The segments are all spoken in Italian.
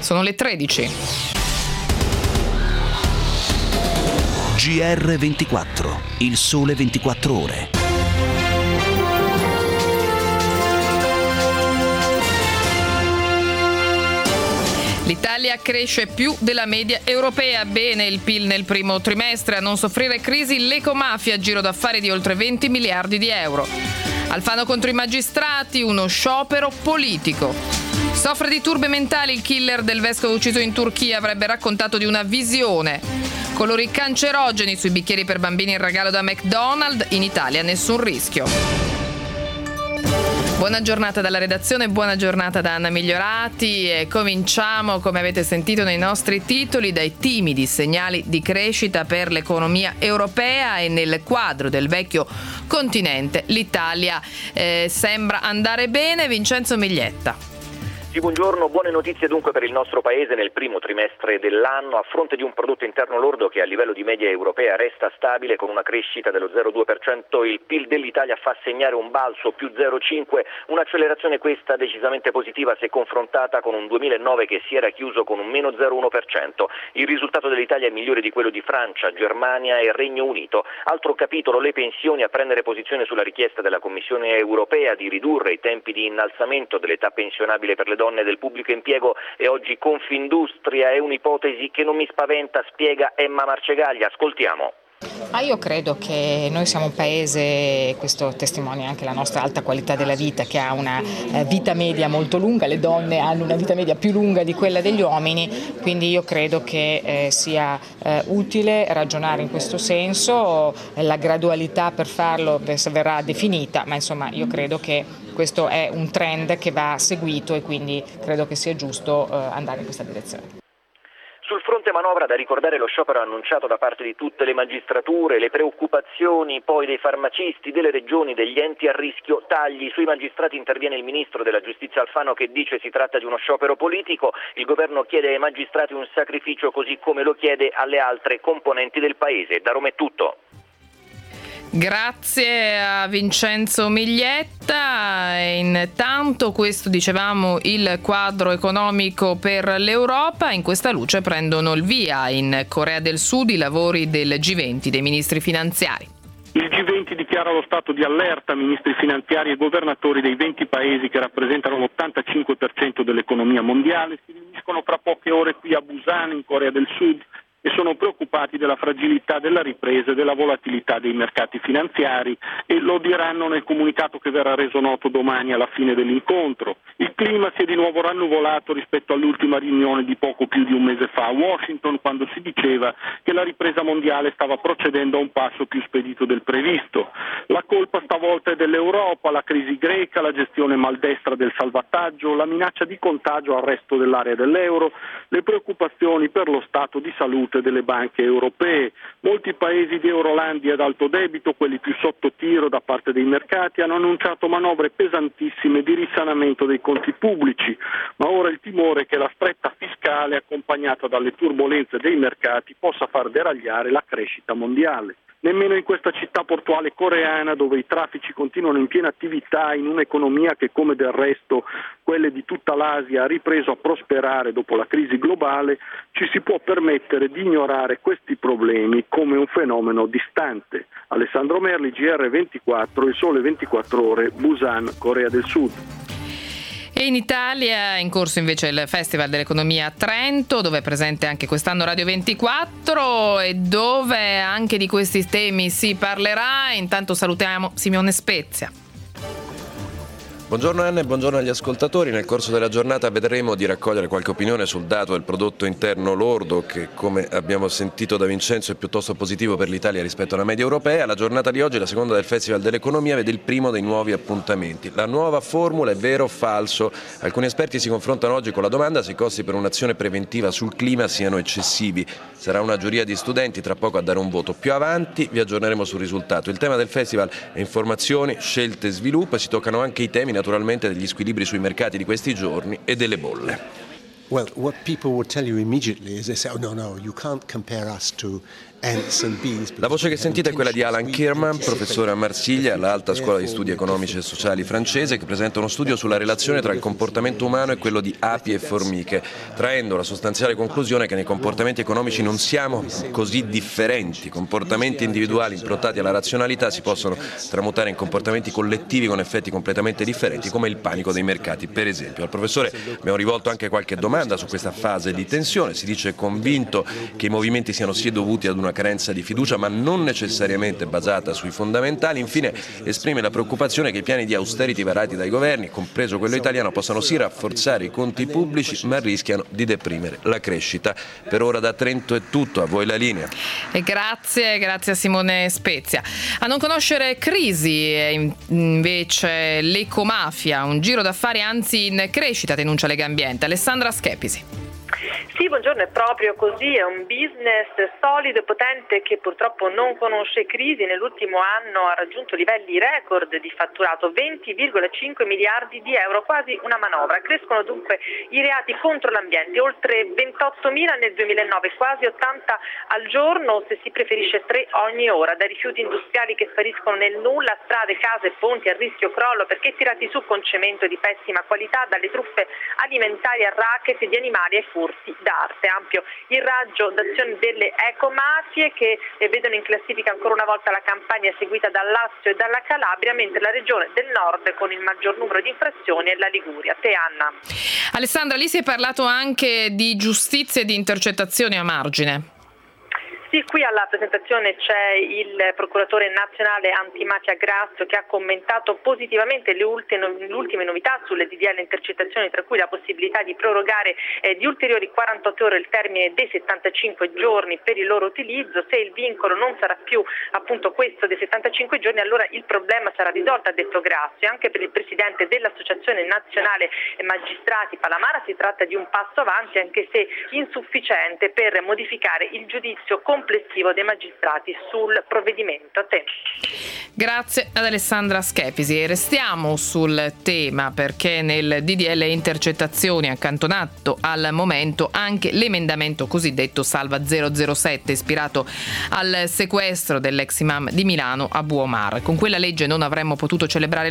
Sono le 13. GR24, il sole 24 ore. L'Italia cresce più della media europea, bene il PIL nel primo trimestre, a non soffrire crisi l'ecomafia, giro d'affari di oltre 20 miliardi di euro. Alfano contro i magistrati, uno sciopero politico. Soffre di turbe mentali il killer del vescovo ucciso in Turchia, avrebbe raccontato di una visione. Colori cancerogeni sui bicchieri per bambini in regalo da McDonald's, in Italia nessun rischio. Buona giornata dalla redazione, buona giornata da Anna Migliorati e cominciamo, come avete sentito nei nostri titoli, dai timidi segnali di crescita per l'economia europea e nel quadro del vecchio continente l'Italia sembra andare bene. Vincenzo Miglietta. Sì, buongiorno, buone notizie dunque per il nostro Paese nel primo trimestre dell'anno, a fronte di un prodotto interno lordo che a livello di media europea resta stabile con una crescita dello 0,2%, il PIL dell'Italia fa segnare un balzo più 0,5%, un'accelerazione questa decisamente positiva se confrontata con un 2009 che si era chiuso con un meno 0,1%. Il risultato dell'Italia è migliore di quello di Francia, Germania e Regno Unito. Altro capitolo, le pensioni, a prendere posizione sulla richiesta della Commissione europea di ridurre i tempi di innalzamento dell'età pensionabile per le donne del pubblico impiego e oggi Confindustria è un'ipotesi che non mi spaventa, spiega Emma Marcegaglia. Ascoltiamo. Io credo che noi siamo un paese, questo testimonia anche la nostra alta qualità della vita, che ha una vita media molto lunga, le donne hanno una vita media più lunga di quella degli uomini, quindi io credo che sia utile ragionare in questo senso, la gradualità per farlo verrà definita, ma insomma io credo che questo è un trend che va seguito e quindi credo che sia giusto andare in questa direzione. Sul fronte manovra da ricordare lo sciopero annunciato da parte di tutte le magistrature, le preoccupazioni poi dei farmacisti, delle regioni, degli enti a rischio tagli. Sui magistrati interviene il ministro della giustizia Alfano che dice si tratta di uno sciopero politico, il governo chiede ai magistrati un sacrificio così come lo chiede alle altre componenti del paese. Da Roma è tutto. Grazie a Vincenzo Miglietta. Intanto questo dicevamo il quadro economico per l'Europa. In questa luce prendono il via in Corea del Sud i lavori del G20 dei ministri finanziari. Il G20 dichiara lo stato di allerta a ministri finanziari e governatori dei 20 paesi che rappresentano l'85% dell'economia mondiale. Si riuniscono fra poche ore qui a Busan in Corea del Sud e sono preoccupati della fragilità della ripresa e della volatilità dei mercati finanziari e lo diranno nel comunicato che verrà reso noto domani alla fine dell'incontro. Il clima si è di nuovo rannuvolato rispetto all'ultima riunione di poco più di un mese fa a Washington, quando si diceva che la ripresa mondiale stava procedendo a un passo più spedito del previsto. La colpa stavolta è dell'Europa, la crisi greca, la gestione maldestra del salvataggio, la minaccia di contagio al resto dell'area dell'euro, le preoccupazioni per lo stato di salute delle banche europee. Molti paesi di Eurolandia ad alto debito, quelli più sotto tiro da parte dei mercati, hanno annunciato manovre pesantissime di risanamento dei conti pubblici, ma ora il timore è che la stretta fiscale accompagnata dalle turbolenze dei mercati possa far deragliare la crescita mondiale. Nemmeno in questa città portuale coreana, dove i traffici continuano in piena attività, in un'economia che, come del resto quelle di tutta l'Asia, ha ripreso a prosperare dopo la crisi globale, ci si può permettere di ignorare questi problemi come un fenomeno distante. Alessandro Merli, GR24, il sole 24 ore, Busan, Corea del Sud. E in Italia è in corso invece il Festival dell'Economia a Trento, dove è presente anche quest'anno Radio 24 e dove anche di questi temi si parlerà. Intanto salutiamo Simone Spezia. Buongiorno Anna e buongiorno agli ascoltatori. Nel corso della giornata vedremo di raccogliere qualche opinione sul dato del prodotto interno lordo che, come abbiamo sentito da Vincenzo, è piuttosto positivo per l'Italia rispetto alla media europea. La giornata di oggi, la seconda del Festival dell'Economia, vede il primo dei nuovi appuntamenti. La nuova formula è vero o falso? Alcuni esperti si confrontano oggi con la domanda se i costi per un'azione preventiva sul clima siano eccessivi. Sarà una giuria di studenti tra poco a dare un voto. Più avanti vi aggiorneremo sul risultato. Il tema del Festival è informazioni, scelte e sviluppo e si toccano anche i temi naturalmente degli squilibri sui mercati di questi giorni e delle bolle. Well, what people will tell you immediately is they say, oh no, you can't compare us to La voce che sentite è quella di Alan Kirman, professore a Marsiglia, all'Alta Scuola di Studi Economici e Sociali francese, che presenta uno studio sulla relazione tra il comportamento umano e quello di api e formiche, traendo la sostanziale conclusione che nei comportamenti economici non siamo così differenti. Comportamenti individuali improntati alla razionalità si possono tramutare in comportamenti collettivi con effetti completamente differenti, come il panico dei mercati, per esempio. Al professore abbiamo rivolto anche qualche domanda su questa fase di tensione. Si dice convinto che i movimenti siano sì dovuti ad una carenza di fiducia, ma non necessariamente basata sui fondamentali. Infine esprime la preoccupazione che i piani di austerity varati dai governi, compreso quello italiano, possano sì rafforzare i conti pubblici, ma rischiano di deprimere la crescita. Per ora da Trento è tutto, a voi la linea. E grazie a Simone Spezia. A non conoscere crisi invece l'ecomafia, un giro d'affari anzi in crescita, denuncia Legambiente. Alessandra Schepisi. Sì, buongiorno, è proprio così, è un business solido e potente che purtroppo non conosce crisi. Nell'ultimo anno ha raggiunto livelli record di fatturato, 20,5 miliardi di euro, quasi una manovra. Crescono dunque i reati contro l'ambiente, oltre 28.000 nel 2009, quasi 80 al giorno, se si preferisce 3 ogni ora, dai rifiuti industriali che spariscono nel nulla, strade, case, ponti a rischio crollo perché tirati su con cemento di pessima qualità, dalle truffe alimentari a racket di animali ai furti d'arte. Ampio il raggio d'azione delle ecomafie che vedono in classifica ancora una volta la Campania seguita dal Lazio e dalla Calabria, mentre la regione del nord con il maggior numero di infrazioni è la Liguria. Te, Anna. Alessandra, lì si è parlato anche di giustizia e di intercettazioni a margine. Sì, qui alla presentazione c'è il procuratore nazionale antimafia Grasso che ha commentato positivamente le ultime novità sulle DDL intercettazioni, tra cui la possibilità di prorogare di ulteriori 48 ore il termine dei 75 giorni per il loro utilizzo. Se il vincolo non sarà più appunto questo dei 75 giorni, allora il problema sarà risolto, ha detto Grasso. E anche per il presidente dell'Associazione Nazionale Magistrati Palamara si tratta di un passo avanti, anche se insufficiente, per modificare il giudizio complessivo dei magistrati sul provvedimento. A te. Grazie ad Alessandra Schepisi. E restiamo sul tema perché nel DDL intercettazioni accantonato al momento anche l'emendamento cosiddetto Salva 007 ispirato al sequestro dell'ex imam di Milano Abu Omar. Con quella legge non avremmo potuto celebrare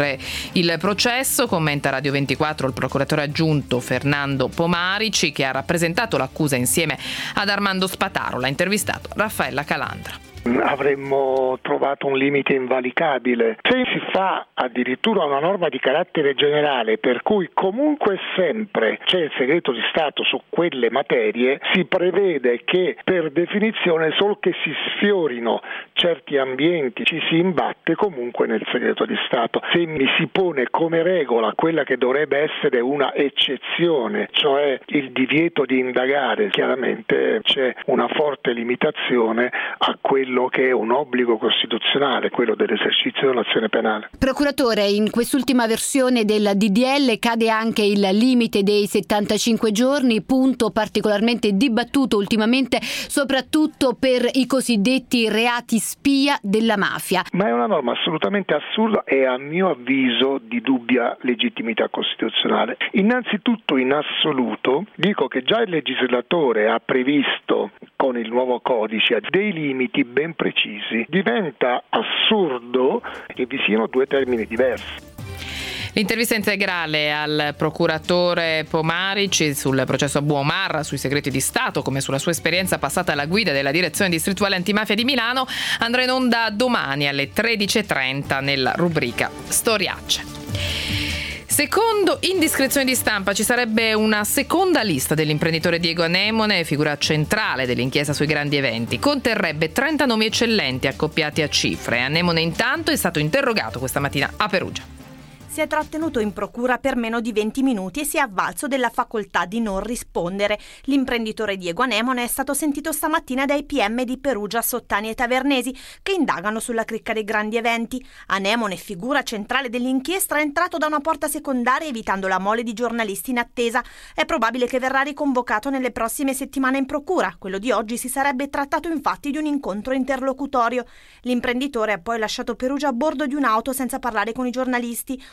il processo, commenta Radio 24 il procuratore aggiunto Fernando Pomarici, che ha rappresentato l'accusa insieme ad Armando Spataro. L'ha intervistato Raffaella Calandra. Avremmo trovato un limite invalicabile. Se si fa addirittura una norma di carattere generale per cui comunque sempre c'è il segreto di Stato su quelle materie, si prevede che per definizione solo che si sfiorino certi ambienti ci si imbatte comunque nel segreto di Stato. Se mi si pone come regola quella che dovrebbe essere una eccezione, cioè il divieto di indagare, chiaramente c'è una forte limitazione a quello che è un obbligo costituzionale, quello dell'esercizio dell'azione penale. Procuratore, in quest'ultima versione del DDL cade anche il limite dei 75 giorni, punto particolarmente dibattuto ultimamente, soprattutto per i cosiddetti reati spia della mafia. Ma è una norma assolutamente assurda e a mio avviso di dubbia legittimità costituzionale. Innanzitutto, in assoluto, dico che già il legislatore ha previsto con il nuovo codice dei limiti ben precisi. Diventa assurdo che vi siano due termini diversi. L'intervista integrale al procuratore Pomarici sul processo Abu Omar, sui segreti di Stato, come sulla sua esperienza passata alla guida della direzione distrettuale antimafia di Milano, andrà in onda domani alle 13.30 nella rubrica Storiacce. Secondo indiscrezioni di stampa ci sarebbe una seconda lista dell'imprenditore Diego Anemone, figura centrale dell'inchiesta sui grandi eventi. Conterrebbe 30 nomi eccellenti accoppiati a cifre. Anemone intanto è stato interrogato questa mattina a Perugia. Si è trattenuto in procura per meno di 20 minuti e si è avvalso della facoltà di non rispondere. L'imprenditore Diego Anemone è stato sentito stamattina dai PM di Perugia, Sottani e Tavernesi, che indagano sulla cricca dei grandi eventi. Anemone, figura centrale dell'inchiesta, è entrato da una porta secondaria evitando la mole di giornalisti in attesa. È probabile che verrà riconvocato nelle prossime settimane in procura. Quello di oggi si sarebbe trattato infatti di un incontro interlocutorio. L'imprenditore ha poi lasciato Perugia a bordo di un'auto senza parlare con i giornalisti.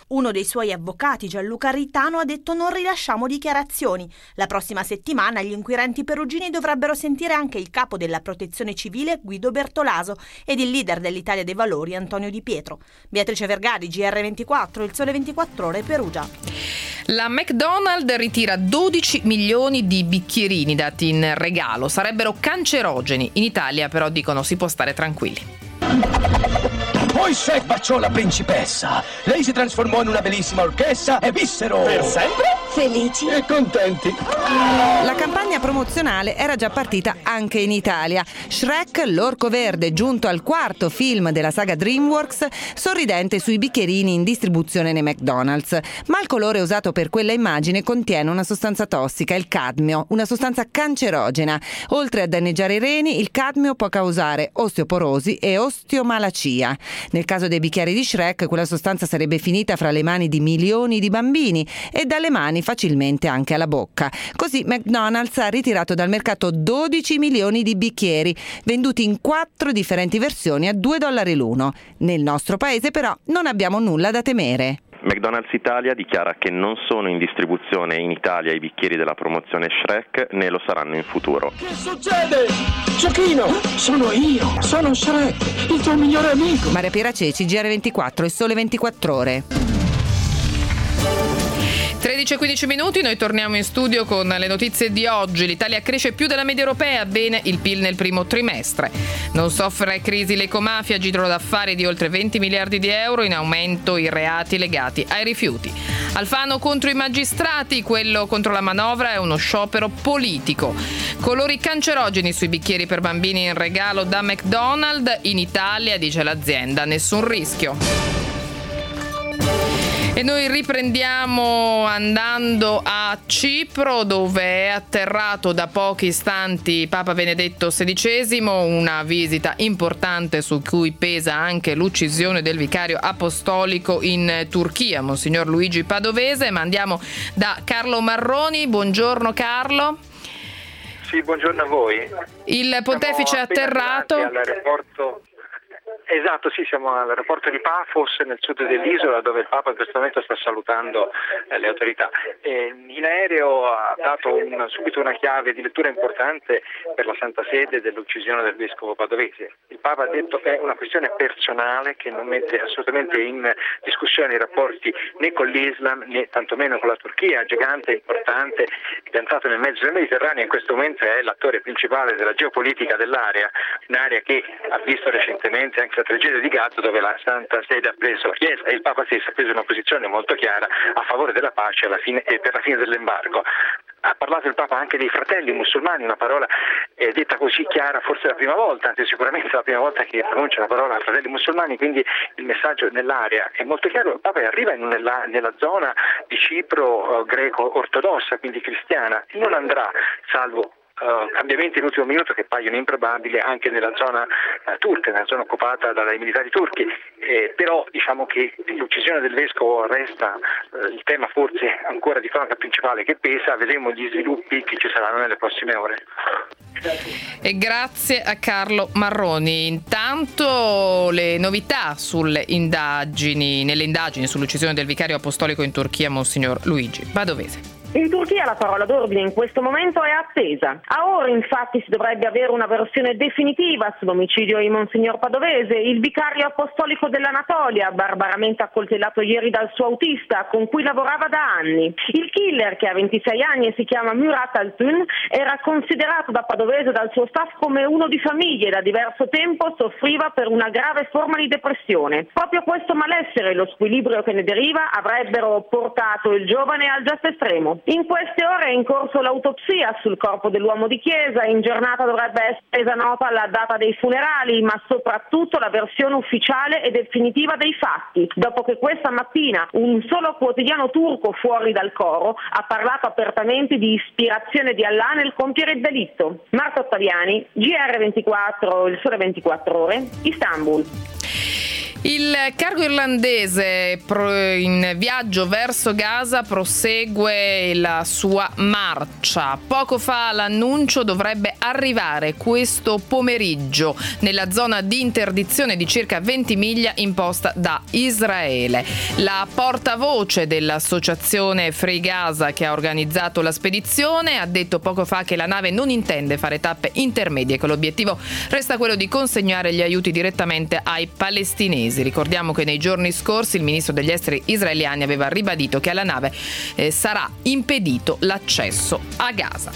Uno dei suoi avvocati, Gianluca Ritano, ha detto: non rilasciamo dichiarazioni. La prossima settimana gli inquirenti perugini dovrebbero sentire anche il capo della Protezione Civile Guido Bertolaso ed il leader dell'Italia dei Valori Antonio Di Pietro. Beatrice Vergari, GR24, Il Sole 24 Ore, Perugia. La McDonald's ritira 12 milioni di bicchierini dati in regalo. Sarebbero cancerogeni. In Italia però dicono si può stare tranquilli. Poi Chef baciò la principessa. Lei si trasformò in una bellissima orchestra e vissero per sempre felici e contenti. La campagna promozionale era già partita anche in Italia. Shrek, l'orco verde, giunto al quarto film della saga DreamWorks, sorridente sui bicchierini in distribuzione nei McDonald's. Ma il colore usato per quella immagine contiene una sostanza tossica, il cadmio, una sostanza cancerogena. Oltre a danneggiare i reni, il cadmio può causare osteoporosi e osteomalacia. Nel caso dei bicchieri di Shrek, quella sostanza sarebbe finita fra le mani di milioni di bambini e dalle mani facilmente anche alla bocca. Così McDonald's ha ritirato dal mercato 12 milioni di bicchieri, venduti in 4 differenti versioni a $2 l'uno. Nel nostro paese però non abbiamo nulla da temere. McDonald's Italia dichiara che non sono in distribuzione in Italia i bicchieri della promozione Shrek, né lo saranno in futuro. Che succede? Giochino, sono io, sono Shrek, il tuo migliore amico. Maria Piera Ceci, GR24, Il Sole 24 Ore. 13:15, noi torniamo in studio con le notizie di oggi. L'Italia cresce più della media europea, bene il PIL nel primo trimestre. Non soffre crisi l'ecomafia, giro d'affari di oltre 20 miliardi di euro, in aumento i reati legati ai rifiuti. Alfano contro i magistrati, quello contro la manovra è uno sciopero politico. Colori cancerogeni sui bicchieri per bambini in regalo da McDonald's, in Italia, dice l'azienda, nessun rischio. E noi riprendiamo andando a Cipro, dove è atterrato da pochi istanti Papa Benedetto XVI, una visita importante su cui pesa anche l'uccisione del vicario apostolico in Turchia, Monsignor Luigi Padovese. Ma andiamo da Carlo Marroni. Buongiorno Carlo. Sì, buongiorno a voi. Il pontefice è atterrato. Esatto, sì, siamo all'aeroporto di Paphos nel sud dell'isola, dove il Papa in questo momento sta salutando le autorità. In aereo ha dato subito una chiave di lettura importante per la Santa Sede dell'uccisione del vescovo Padovese. Il Papa ha detto che è una questione personale che non mette assolutamente in discussione i rapporti né con l'Islam né tantomeno con la Turchia, gigante, importante, piantato nel mezzo del Mediterraneo. In questo momento è l'attore principale della geopolitica dell'area, un'area che ha visto recentemente anche la tragedia di Gaza, dove la Santa Sede ha preso, Chiesa e il Papa stesso ha preso una posizione molto chiara a favore della pace e per la fine dell'embargo. Ha parlato il Papa anche dei fratelli musulmani, una parola detta così chiara forse la prima volta, anzi sicuramente la prima volta che pronuncia la parola fratelli musulmani, quindi il messaggio nell'area è molto chiaro. Il Papa arriva nella zona di Cipro greco-ortodossa, quindi cristiana, non andrà, salvo cambiamenti all'ultimo minuto che paiono improbabili, anche nella zona turca, nella zona occupata dai militari turchi, però diciamo che l'uccisione del vescovo resta il tema forse ancora di cronaca principale che pesa. Vedremo gli sviluppi che ci saranno nelle prossime ore. E grazie a Carlo Marroni. Intanto le novità nelle indagini sull'uccisione del vicario apostolico in Turchia, Monsignor Luigi Padovese. In Turchia la parola d'ordine in questo momento è attesa. A ora infatti si dovrebbe avere una versione definitiva sull'omicidio di Monsignor Padovese, il vicario apostolico dell'Anatolia, barbaramente accoltellato ieri dal suo autista con cui lavorava da anni. Il killer, che ha 26 anni e si chiama Murat Altun, era considerato da Padovese e dal suo staff come uno di famiglia e da diverso tempo soffriva per una grave forma di depressione. Proprio questo malessere e lo squilibrio che ne deriva avrebbero portato il giovane al gesto estremo. In queste ore è in corso l'autopsia sul corpo dell'uomo di chiesa. In giornata dovrebbe essere resa nota la data dei funerali, ma soprattutto la versione ufficiale e definitiva dei fatti, dopo che questa mattina un solo quotidiano turco fuori dal coro ha parlato apertamente di ispirazione di Allah nel compiere il delitto. Marta Ottaviani, GR24, Il Sole 24 Ore, Istanbul. Il cargo irlandese in viaggio verso Gaza prosegue la sua marcia. Poco fa l'annuncio dovrebbe arrivare questo pomeriggio nella zona di interdizione di circa 20 miglia imposta da Israele. La portavoce dell'associazione Free Gaza, che ha organizzato la spedizione, ha detto poco fa che la nave non intende fare tappe intermedie e che l'obiettivo resta quello di consegnare gli aiuti direttamente ai palestinesi. Ricordiamo che nei giorni scorsi il ministro degli esteri israeliani aveva ribadito che alla nave sarà impedito l'accesso a Gaza.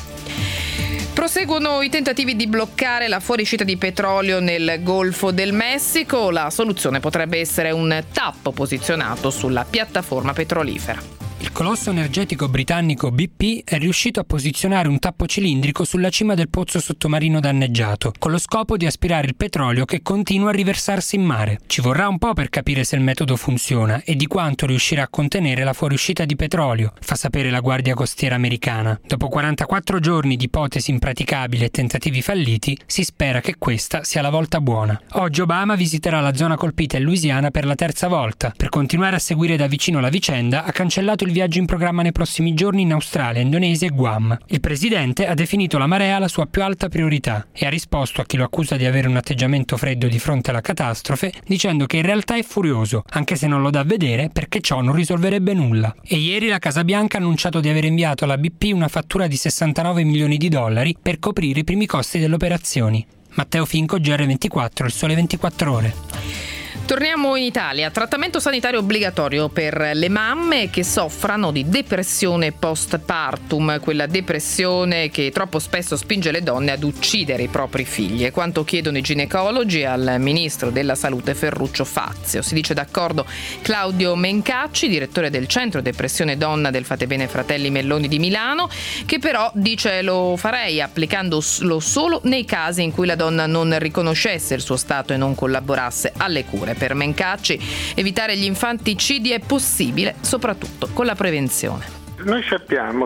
Proseguono i tentativi di bloccare la fuoriuscita di petrolio nel Golfo del Messico. La soluzione potrebbe essere un tappo posizionato sulla piattaforma petrolifera. Il colosso energetico britannico BP è riuscito a posizionare un tappo cilindrico sulla cima del pozzo sottomarino danneggiato, con lo scopo di aspirare il petrolio che continua a riversarsi in mare. Ci vorrà un po' per capire se il metodo funziona e di quanto riuscirà a contenere la fuoriuscita di petrolio, fa sapere la Guardia Costiera americana. Dopo 44 giorni di ipotesi impraticabili e tentativi falliti, si spera che questa sia la volta buona. Oggi Obama visiterà la zona colpita in Louisiana per la terza volta. Per continuare a seguire da vicino la vicenda, ha cancellato il viaggio in programma nei prossimi giorni in Australia, Indonesia e Guam. Il presidente ha definito la marea la sua più alta priorità e ha risposto a chi lo accusa di avere un atteggiamento freddo di fronte alla catastrofe, dicendo che in realtà è furioso, anche se non lo dà a vedere perché ciò non risolverebbe nulla. E ieri la Casa Bianca ha annunciato di aver inviato alla BP una fattura di $69 milioni per coprire i primi costi delle operazioni. Matteo Finco, GR24, Il Sole 24 Ore. Torniamo in Italia. Trattamento sanitario obbligatorio per le mamme che soffrano di depressione postpartum, quella depressione che troppo spesso spinge le donne ad uccidere i propri figli. È quanto chiedono i ginecologi al ministro della Salute Ferruccio Fazio. Si dice d'accordo Claudio Mencacci, direttore del Centro Depressione Donna del Fate Bene Fratelli Melloni di Milano, che però dice lo farei applicandolo solo nei casi in cui la donna non riconoscesse il suo stato e non collaborasse alle cure. Per Mencacci, evitare gli infanticidi è possibile, soprattutto con la prevenzione. Noi sappiamo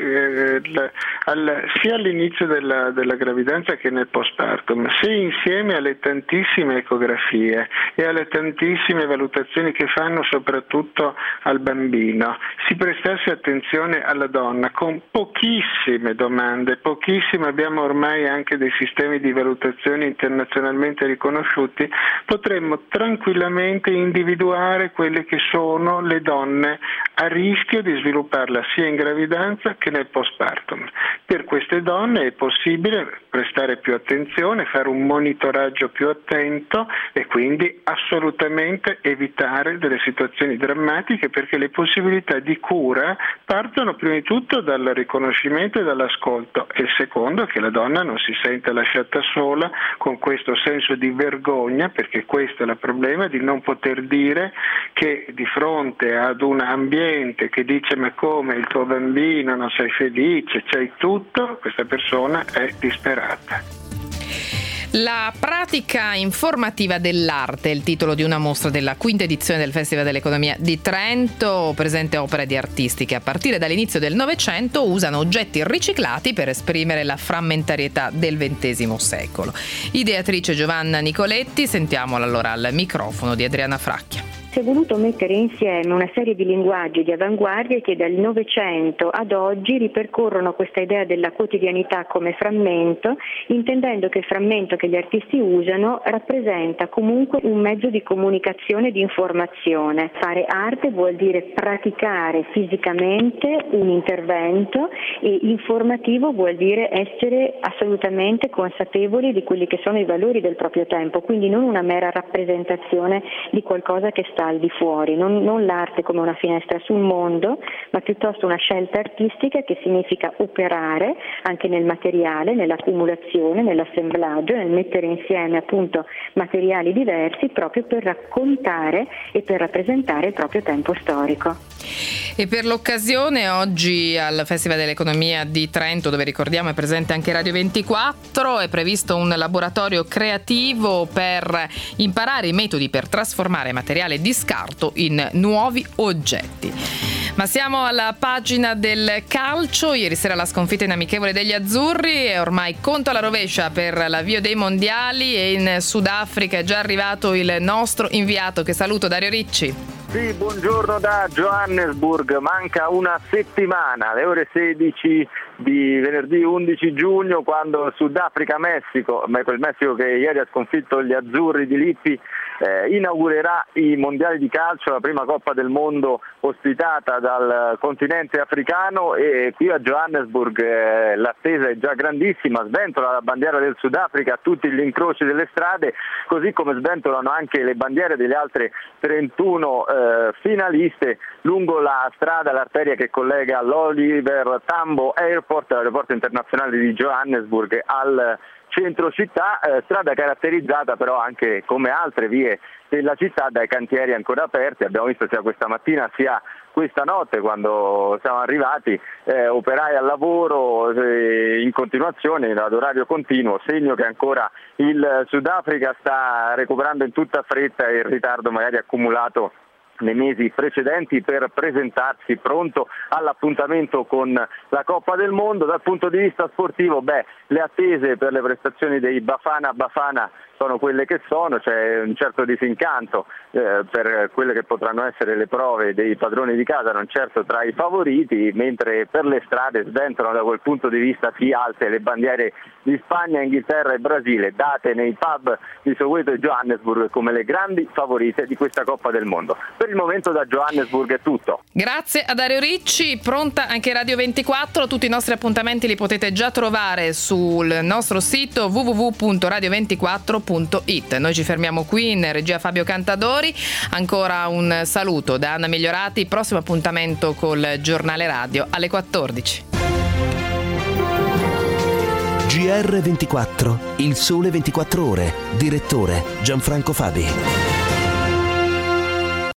che sia all'inizio della gravidanza che nel postpartum, se insieme alle tantissime ecografie e alle tantissime valutazioni che fanno soprattutto al bambino, si prestasse attenzione alla donna con pochissime domande, abbiamo ormai anche dei sistemi di valutazione internazionalmente riconosciuti, potremmo tranquillamente individuare quelle che sono le donne a rischio di svilupparla sia in gravidanza che nel postpartum. Per queste donne è possibile prestare più attenzione, fare un monitoraggio più attento e quindi assolutamente evitare delle situazioni drammatiche, perché le possibilità di cura partono prima di tutto dal riconoscimento e dall'ascolto, e il secondo è che la donna non si senta lasciata sola con questo senso di vergogna, perché questo è il problema, di non poter dire che di fronte ad un ambiente che dice ma come il tuo bambino non sei felice, c'hai tutto, questa persona è disperata. La pratica informativa dell'arte è il titolo di una mostra della quinta edizione del Festival dell'Economia di Trento, presente opere di artisti che a partire dall'inizio del Novecento usano oggetti riciclati per esprimere la frammentarietà del XX secolo. Ideatrice Giovanna Nicoletti, sentiamola allora al microfono di Adriana Fracchia. Si è voluto mettere insieme una serie di linguaggi di avanguardia che dal Novecento ad oggi ripercorrono questa idea della quotidianità come frammento, intendendo che il frammento che gli artisti usano rappresenta comunque un mezzo di comunicazione e di informazione. Fare arte vuol dire praticare fisicamente un intervento, e informativo vuol dire essere assolutamente consapevoli di quelli che sono i valori del proprio tempo, quindi non una mera rappresentazione di qualcosa che sta al di fuori, non l'arte come una finestra sul mondo, ma piuttosto una scelta artistica che significa operare anche nel materiale, nell'accumulazione, nell'assemblaggio, nel mettere insieme appunto materiali diversi proprio per raccontare e per rappresentare il proprio tempo storico. E per l'occasione oggi al Festival dell'Economia di Trento, dove ricordiamo è presente anche Radio 24, è previsto un laboratorio creativo per imparare i metodi per trasformare materiale di scarto in nuovi oggetti. Ma siamo alla pagina del calcio. Ieri sera la sconfitta in amichevole degli azzurri è ormai conto alla rovescia per l'avvio dei mondiali, e in Sudafrica è già arrivato il nostro inviato, che saluto, Dario Ricci. Sì, buongiorno da Johannesburg. Manca una settimana, alle ore 16 di venerdì 11 giugno, quando Sudafrica-Messico, quel Messico che ieri ha sconfitto gli azzurri di Lippi, inaugurerà i mondiali di calcio, la prima Coppa del Mondo ospitata dal continente africano, e qui a Johannesburg l'attesa è già grandissima. Sventola la bandiera del Sudafrica a tutti gli incroci delle strade, così come sventolano anche le bandiere delle altre 31 finaliste lungo la strada, l'arteria che collega l'Oliver Tambo Airport, l'aeroporto internazionale di Johannesburg, al centro città, strada caratterizzata però anche, come altre vie della città, dai cantieri ancora aperti. Abbiamo visto sia questa mattina sia questa notte, quando siamo arrivati, operai al lavoro in continuazione, ad orario continuo, segno che ancora il Sudafrica sta recuperando in tutta fretta il ritardo magari accumulato nei mesi precedenti per presentarsi pronto all'appuntamento con la Coppa del Mondo. Dal punto di vista sportivo, le attese per le prestazioni dei Bafana sono quelle che sono, c'è un certo disincanto per quelle che potranno essere le prove dei padroni di casa, non certo tra i favoriti, mentre per le strade sventolano da quel punto di vista sì alte le bandiere di Spagna, Inghilterra e Brasile, date nei pub di Soweto e Johannesburg come le grandi favorite di questa Coppa del Mondo. Per il momento da Johannesburg è tutto. Grazie a Dario Ricci. Pronta anche Radio 24, tutti i nostri appuntamenti li potete già trovare sul nostro sito www.radio24.it. Noi ci fermiamo qui, in regia Fabio Cantadori. Ancora un saluto da Anna Migliorati, prossimo appuntamento col giornale radio alle 14. GR24, il sole 24 ore, direttore Gianfranco Fabi.